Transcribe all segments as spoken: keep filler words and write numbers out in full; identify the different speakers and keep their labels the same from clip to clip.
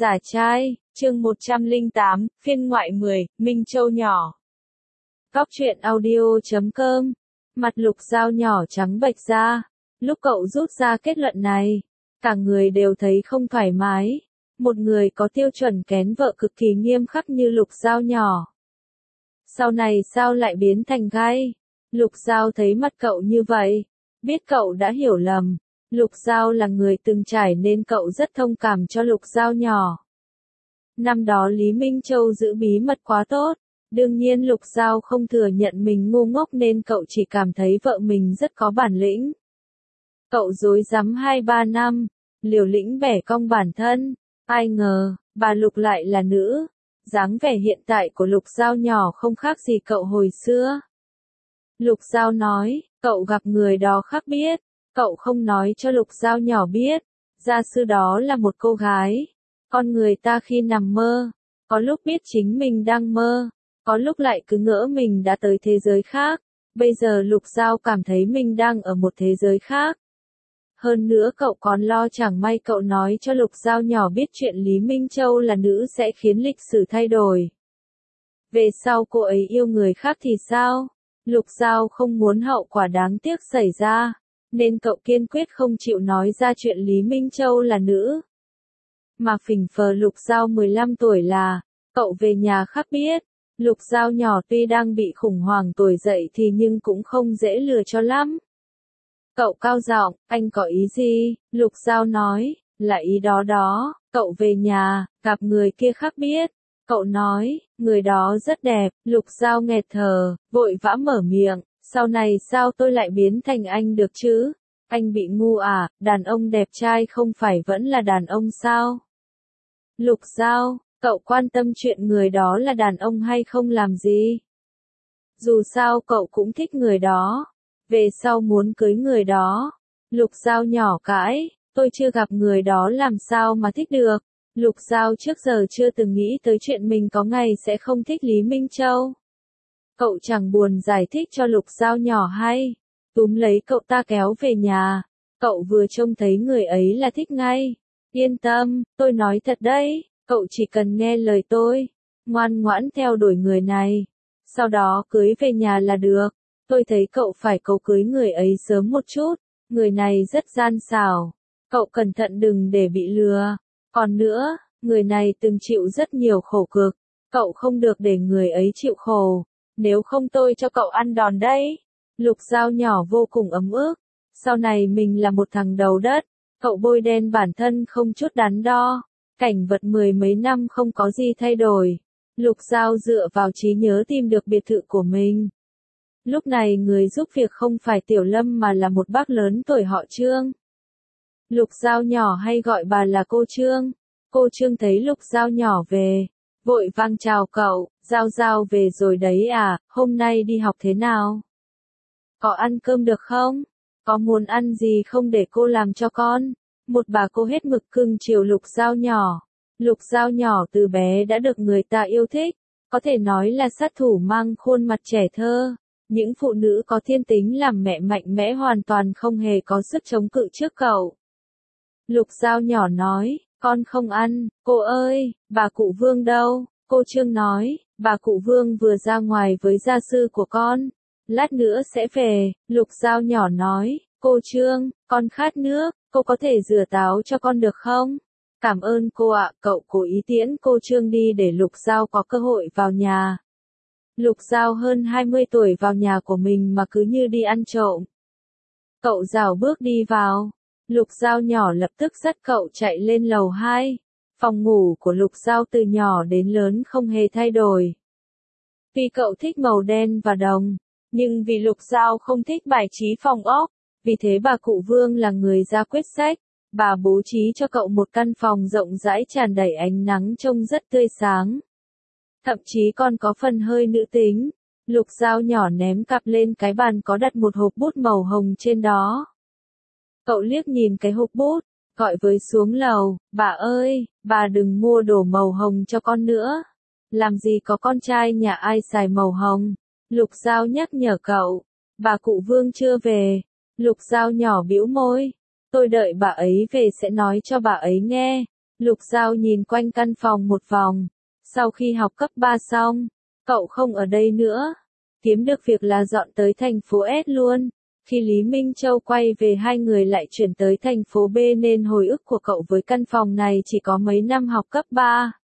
Speaker 1: Giả trai, chương một trăm lẻ tám, phiên ngoại mười, Minh Châu nhỏ. Góc truyện audio chấm com. Mặt Lục Giao nhỏ trắng bệch ra. Lúc cậu rút ra kết luận này, cả người đều thấy không thoải mái. Một người có tiêu chuẩn kén vợ cực kỳ nghiêm khắc như Lục Giao nhỏ. Sau này sao lại biến thành gai? Lục Giao thấy mặt cậu như vậy, biết cậu đã hiểu lầm. Lục Giao là người từng trải nên cậu rất thông cảm cho Lục Giao nhỏ. Năm đó Lý Minh Châu giữ bí mật quá tốt, đương nhiên Lục Giao không thừa nhận mình ngu ngốc nên cậu chỉ cảm thấy vợ mình rất có bản lĩnh. Cậu dối rắm hai ba năm, liều lĩnh bẻ cong bản thân, ai ngờ, bà Lục lại là nữ. Dáng vẻ hiện tại của Lục Giao nhỏ không khác gì cậu hồi xưa. Lục Giao nói, cậu gặp người đó khác biết. Cậu không nói cho Lục Giao nhỏ biết, gia sư đó là một cô gái. Con người ta khi nằm mơ, có lúc biết chính mình đang mơ, có lúc lại cứ ngỡ mình đã tới thế giới khác. Bây giờ Lục Giao cảm thấy mình đang ở một thế giới khác. Hơn nữa cậu còn lo chẳng may cậu nói cho Lục Giao nhỏ biết chuyện Lý Minh Châu là nữ sẽ khiến lịch sử thay đổi. Về sau cô ấy yêu người khác thì sao? Lục Giao không muốn hậu quả đáng tiếc xảy ra, nên cậu kiên quyết không chịu nói ra chuyện Lý Minh Châu là nữ. Mà phỉnh phờ Lục Giao mười lăm tuổi là, cậu về nhà khác biết. Lục Giao nhỏ tuy đang bị khủng hoảng tuổi dậy thì nhưng cũng không dễ lừa cho lắm. Cậu cao giọng, anh có ý gì? Lục Giao nói, là ý đó đó, cậu về nhà, gặp người kia khác biết. Cậu nói, người đó rất đẹp. Lục Giao nghẹt thở, vội vã mở miệng. Sau này sao tôi lại biến thành anh được chứ? Anh bị ngu à, đàn ông đẹp trai không phải vẫn là đàn ông sao? Lục Giao, cậu quan tâm chuyện người đó là đàn ông hay không làm gì? Dù sao cậu cũng thích người đó, về sau muốn cưới người đó. Lục Giao nhỏ cãi, tôi chưa gặp người đó làm sao mà thích được. Lục Giao trước giờ chưa từng nghĩ tới chuyện mình có ngày sẽ không thích Lý Minh Châu. Cậu chẳng buồn giải thích cho Lục Giao nhỏ hay, túm lấy cậu ta kéo về nhà. Cậu vừa trông thấy người ấy là thích ngay. Yên tâm, tôi nói thật đấy, cậu chỉ cần nghe lời tôi, ngoan ngoãn theo đuổi người này, sau đó cưới về nhà là được. Tôi thấy cậu phải cầu cưới người ấy sớm một chút, người này rất gian xảo, cậu cẩn thận đừng để bị lừa. Còn nữa, người này từng chịu rất nhiều khổ cực, cậu không được để người ấy chịu khổ. Nếu không tôi cho cậu ăn đòn đấy. Lục Giao nhỏ vô cùng ấm ức. Sau này mình là một thằng đầu đất. Cậu bôi đen bản thân không chút đắn đo. Cảnh vật mười mấy năm không có gì thay đổi. Lục Giao dựa vào trí nhớ tìm được biệt thự của mình. Lúc này người giúp việc không phải Tiểu Lâm mà là một bác lớn tuổi họ Trương. Lục Giao nhỏ hay gọi bà là cô Trương. Cô Trương thấy Lục Giao nhỏ về, vội vang chào cậu. Giao Giao về rồi đấy à, hôm nay đi học thế nào? Có ăn cơm được không? Có muốn ăn gì không để cô làm cho con? Một bà cô hết mực cưng chiều Lục Giao nhỏ. Lục Giao nhỏ từ bé đã được người ta yêu thích, có thể nói là sát thủ mang khuôn mặt trẻ thơ. Những phụ nữ có thiên tính làm mẹ mạnh mẽ hoàn toàn không hề có sức chống cự trước cậu. Lục Giao nhỏ nói, con không ăn. Cô ơi, bà cụ Vương đâu? Cô Trương nói, bà cụ Vương vừa ra ngoài với gia sư của con, lát nữa sẽ về. Lục Giao nhỏ nói, cô Trương, con khát nước, cô có thể rửa táo cho con được không? Cảm ơn cô ạ. Cậu cố ý tiễn cô Trương đi để Lục Giao có cơ hội vào nhà. Lục Giao hơn hai mươi tuổi vào nhà của mình mà cứ như đi ăn trộm. Cậu rảo bước đi vào. Lục Giao nhỏ lập tức dắt cậu chạy lên lầu hai. Phòng ngủ của Lục Giao từ nhỏ đến lớn không hề thay đổi. Tuy cậu thích màu đen và đồng, nhưng vì Lục Giao không thích bài trí phòng ốc, vì thế bà cụ Vương là người ra quyết sách. Bà bố trí cho cậu một căn phòng rộng rãi tràn đầy ánh nắng trông rất tươi sáng. Thậm chí còn có phần hơi nữ tính. Lục Giao nhỏ ném cặp lên cái bàn có đặt một hộp bút màu hồng trên đó. Cậu liếc nhìn cái hộp bút, gọi với xuống lầu, bà ơi, bà đừng mua đồ màu hồng cho con nữa. Làm gì có con trai nhà ai xài màu hồng. Lục Giao nhắc nhở cậu, bà cụ Vương chưa về. Lục Giao nhỏ bĩu môi, tôi đợi bà ấy về sẽ nói cho bà ấy nghe. Lục Giao nhìn quanh căn phòng một vòng. Sau khi học cấp ba xong, cậu không ở đây nữa. Kiếm được việc là dọn tới thành phố S luôn. Khi Lý Minh Châu quay về hai người lại chuyển tới thành phố B nên hồi ức của cậu với căn phòng này chỉ có mấy năm học cấp ba.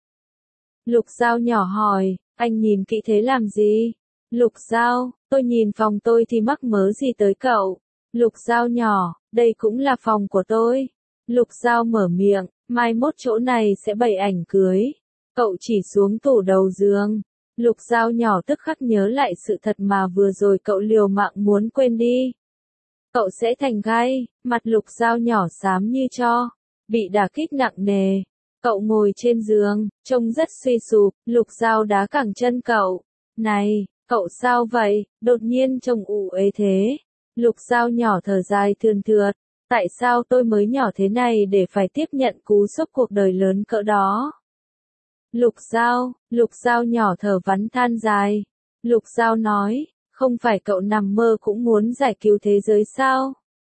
Speaker 1: Lục Giao nhỏ hỏi, anh nhìn kỹ thế làm gì? Lục Giao, tôi nhìn phòng tôi thì mắc mớ gì tới cậu? Lục Giao nhỏ, đây cũng là phòng của tôi. Lục Giao mở miệng, mai mốt chỗ này sẽ bày ảnh cưới. Cậu chỉ xuống tủ đầu giường. Lục Giao nhỏ tức khắc nhớ lại sự thật mà vừa rồi cậu liều mạng muốn quên đi. Cậu sẽ thành gai, mặt Lục Giao nhỏ xám như tro, bị đả kích nặng nề. Cậu ngồi trên giường, trông rất suy sụp, Lục Giao đá cẳng chân cậu. Này, cậu sao vậy, đột nhiên trông ủ ế thế. Lục Giao nhỏ thở dài thườn thượt, tại sao tôi mới nhỏ thế này để phải tiếp nhận cú sốc cuộc đời lớn cỡ đó. Lục Giao, Lục Giao nhỏ thở vắn than dài. Lục Giao nói, không phải cậu nằm mơ cũng muốn giải cứu thế giới sao?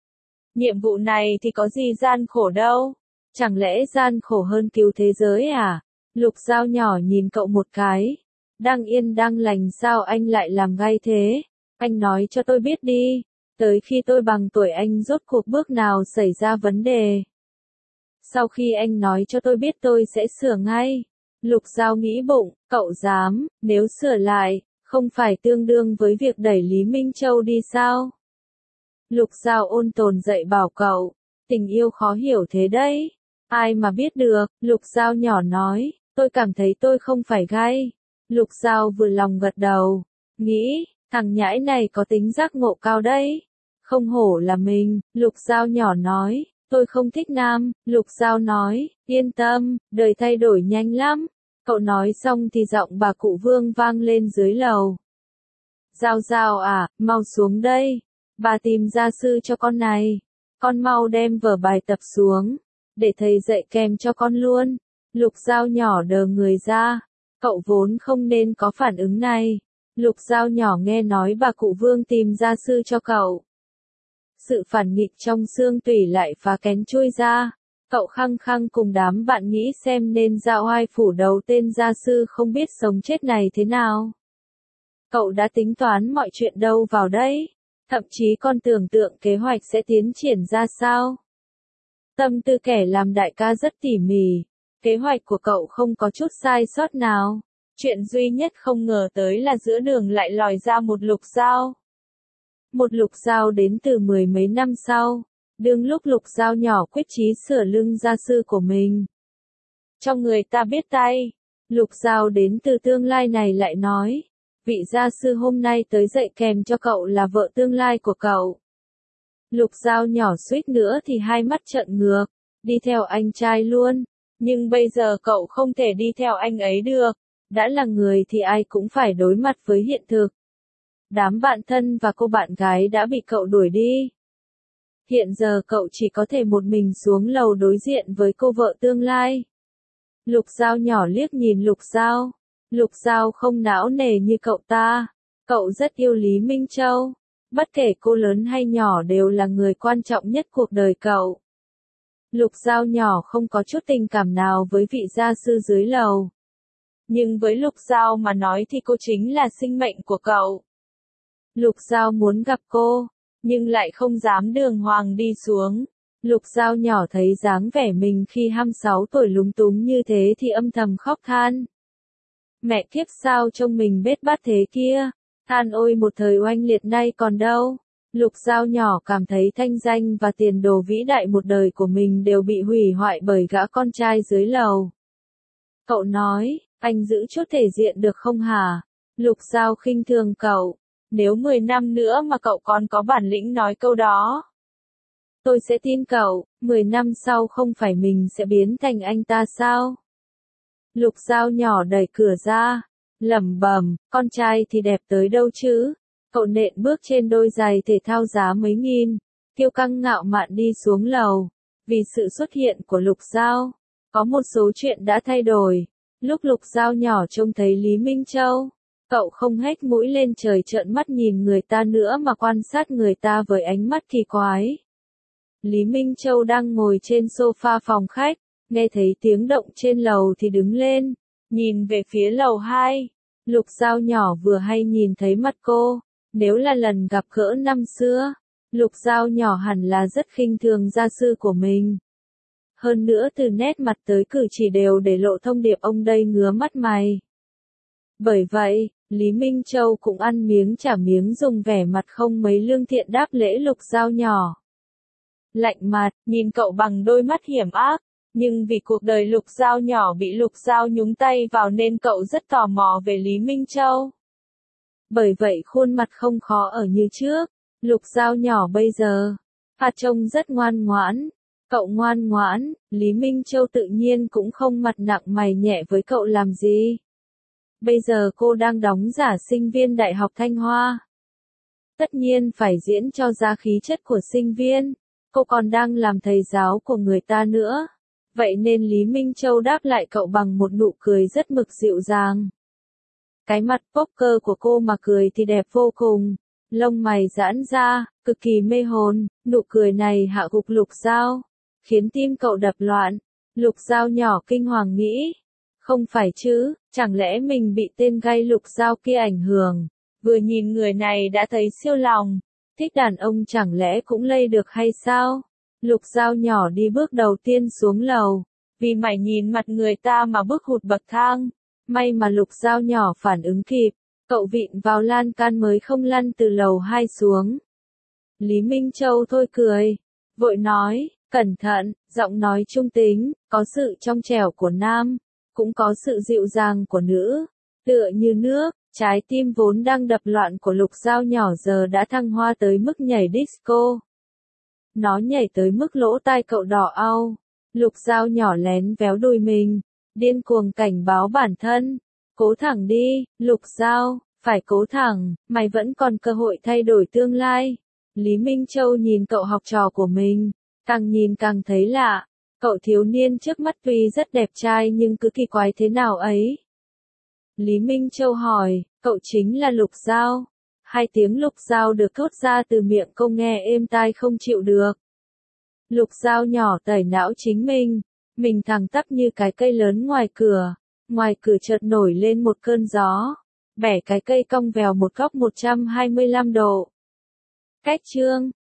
Speaker 1: Nhiệm vụ này thì có gì gian khổ đâu. Chẳng lẽ gian khổ hơn cứu thế giới à? Lục Giao nhỏ nhìn cậu một cái. Đang yên đang lành sao anh lại làm gay thế? Anh nói cho tôi biết đi. Tới khi tôi bằng tuổi anh rốt cuộc bước nào xảy ra vấn đề. Sau khi anh nói cho tôi biết tôi sẽ sửa ngay. Lục Giao nghĩ bụng, cậu dám, nếu sửa lại, không phải tương đương với việc đẩy Lý Minh Châu đi sao? Lục Giao ôn tồn dạy bảo cậu, tình yêu khó hiểu thế đấy. Ai mà biết được, Lục Giao nhỏ nói, tôi cảm thấy tôi không phải gay. Lục Giao vừa lòng gật đầu, nghĩ, thằng nhãi này có tính giác ngộ cao đấy. Không hổ là mình, Lục Giao nhỏ nói, tôi không thích nam. Lục Giao nói, yên tâm, đời thay đổi nhanh lắm. Cậu nói xong thì giọng bà cụ Vương vang lên dưới lầu. Giao Giao à, mau xuống đây. Bà tìm gia sư cho con này. Con mau đem vở bài tập xuống, để thầy dạy kèm cho con luôn. Lục Giao nhỏ đờ người ra. Cậu vốn không nên có phản ứng này. Lục Giao nhỏ nghe nói bà cụ Vương tìm gia sư cho cậu. Sự phản nghịch trong xương tủy lại phá kén chui ra. Cậu khăng khăng cùng đám bạn nghĩ xem nên giao oai phủ đầu tên gia sư không biết sống chết này thế nào. Cậu đã tính toán mọi chuyện đâu vào đấy. Thậm chí còn tưởng tượng kế hoạch sẽ tiến triển ra sao. Tâm tư kẻ làm đại ca rất tỉ mỉ. Kế hoạch của cậu không có chút sai sót nào. Chuyện duy nhất không ngờ tới là giữa đường lại lòi ra một Lục Giao. Một Lục Giao đến từ mười mấy năm sau. Đương lúc Lục Giao nhỏ quyết chí sửa lưng gia sư của mình. Cho người ta biết tay. Lục Giao đến từ tương lai này lại nói. Vị gia sư hôm nay tới dạy kèm cho cậu là vợ tương lai của cậu. Lục Giao nhỏ suýt nữa thì hai mắt trợn ngược. Đi theo anh trai luôn. Nhưng bây giờ cậu không thể đi theo anh ấy được. Đã là người thì ai cũng phải đối mặt với hiện thực. Đám bạn thân và cô bạn gái đã bị cậu đuổi đi. Hiện giờ cậu chỉ có thể một mình xuống lầu đối diện với cô vợ tương lai. Lục Giao nhỏ liếc nhìn Lục Giao. Lục Giao không não nề như cậu ta. Cậu rất yêu Lý Minh Châu. Bất kể cô lớn hay nhỏ đều là người quan trọng nhất cuộc đời cậu. Lục Giao nhỏ không có chút tình cảm nào với vị gia sư dưới lầu. Nhưng với Lục Giao mà nói thì cô chính là sinh mệnh của cậu. Lục Giao muốn gặp cô, nhưng lại không dám đường hoàng đi xuống. Lục Giao nhỏ thấy dáng vẻ mình khi hai mươi sáu tuổi lúng túng như thế thì âm thầm khóc than. Mẹ kiếp sao trông mình bết bát thế kia, than ôi một thời oanh liệt nay còn đâu. Lục Giao nhỏ cảm thấy thanh danh và tiền đồ vĩ đại một đời của mình đều bị hủy hoại bởi gã con trai dưới lầu. Cậu nói, anh giữ chút thể diện được không hả? Lục Giao khinh thường cậu. Nếu mười năm nữa mà cậu còn có bản lĩnh nói câu đó, tôi sẽ tin cậu. Mười năm sau không phải mình sẽ biến thành anh ta sao? Lục Giao nhỏ đẩy cửa ra, lẩm bẩm, con trai thì đẹp tới đâu chứ? Cậu nện bước trên đôi giày thể thao giá mấy nghìn, kiêu căng ngạo mạn đi xuống lầu. Vì sự xuất hiện của Lục Giao, có một số chuyện đã thay đổi. Lúc Lục Giao nhỏ trông thấy Lý Minh Châu, cậu không hét mũi lên trời trợn mắt nhìn người ta nữa mà quan sát người ta với ánh mắt kỳ quái. Lý Minh Châu đang ngồi trên sofa phòng khách, nghe thấy tiếng động trên lầu thì đứng lên, nhìn về phía lầu hai. Lục Giao nhỏ vừa hay nhìn thấy mặt cô, nếu là lần gặp gỡ năm xưa, Lục Giao nhỏ hẳn là rất khinh thường gia sư của mình. Hơn nữa từ nét mặt tới cử chỉ đều để lộ thông điệp ông đây ngứa mắt mày. Bởi vậy, Lý Minh Châu cũng ăn miếng trả miếng dùng vẻ mặt không mấy lương thiện đáp lễ Lục Giao nhỏ. Lạnh mặt, nhìn cậu bằng đôi mắt hiểm ác, nhưng vì cuộc đời Lục Giao nhỏ bị Lục Giao nhúng tay vào nên cậu rất tò mò về Lý Minh Châu. Bởi vậy khuôn mặt không khó ở như trước, Lục Giao nhỏ bây giờ, Phạt trông rất ngoan ngoãn. Cậu ngoan ngoãn, Lý Minh Châu tự nhiên cũng không mặt nặng mày nhẹ với cậu làm gì. Bây giờ cô đang đóng giả sinh viên Đại học Thanh Hoa. Tất nhiên phải diễn cho ra khí chất của sinh viên, cô còn đang làm thầy giáo của người ta nữa. Vậy nên Lý Minh Châu đáp lại cậu bằng một nụ cười rất mực dịu dàng. Cái mặt poker của cô mà cười thì đẹp vô cùng, lông mày giãn ra, cực kỳ mê hồn, nụ cười này hạ gục Lục Giao, khiến tim cậu đập loạn. Lục Giao nhỏ kinh hoàng nghĩ, không phải chứ, chẳng lẽ mình bị tên gay Lục Giao kia ảnh hưởng, vừa nhìn người này đã thấy siêu lòng, thích đàn ông chẳng lẽ cũng lây được hay sao? Lục Giao nhỏ đi bước đầu tiên xuống lầu, vì mải nhìn mặt người ta mà bước hụt bậc thang, may mà Lục Giao nhỏ phản ứng kịp, cậu vịn vào lan can mới không lăn từ lầu hai xuống. Lý Minh Châu thôi cười, vội nói, cẩn thận, giọng nói trung tính, có sự trong trẻo của nam, cũng có sự dịu dàng của nữ, tựa như nước, trái tim vốn đang đập loạn của Lục Giao nhỏ giờ đã thăng hoa tới mức nhảy disco. Nó nhảy tới mức lỗ tai cậu đỏ au, Lục Giao nhỏ lén véo đùi mình, điên cuồng cảnh báo bản thân, cố thẳng đi, Lục Giao, phải cố thẳng, mày vẫn còn cơ hội thay đổi tương lai. Lý Minh Châu nhìn cậu học trò của mình, càng nhìn càng thấy lạ, cậu thiếu niên trước mắt tuy rất đẹp trai nhưng cứ kỳ quái thế nào ấy. Lý Minh Châu hỏi, cậu chính là Lục Giao? Hai tiếng Lục Giao được thốt ra từ miệng cô nghe êm tai không chịu được. Lục Giao nhỏ tẩy não chính mình, mình thẳng tắp như cái cây lớn ngoài cửa, ngoài cửa chợt nổi lên một cơn gió, bẻ cái cây cong vèo một góc một trăm hai mươi lăm độ. Cách chương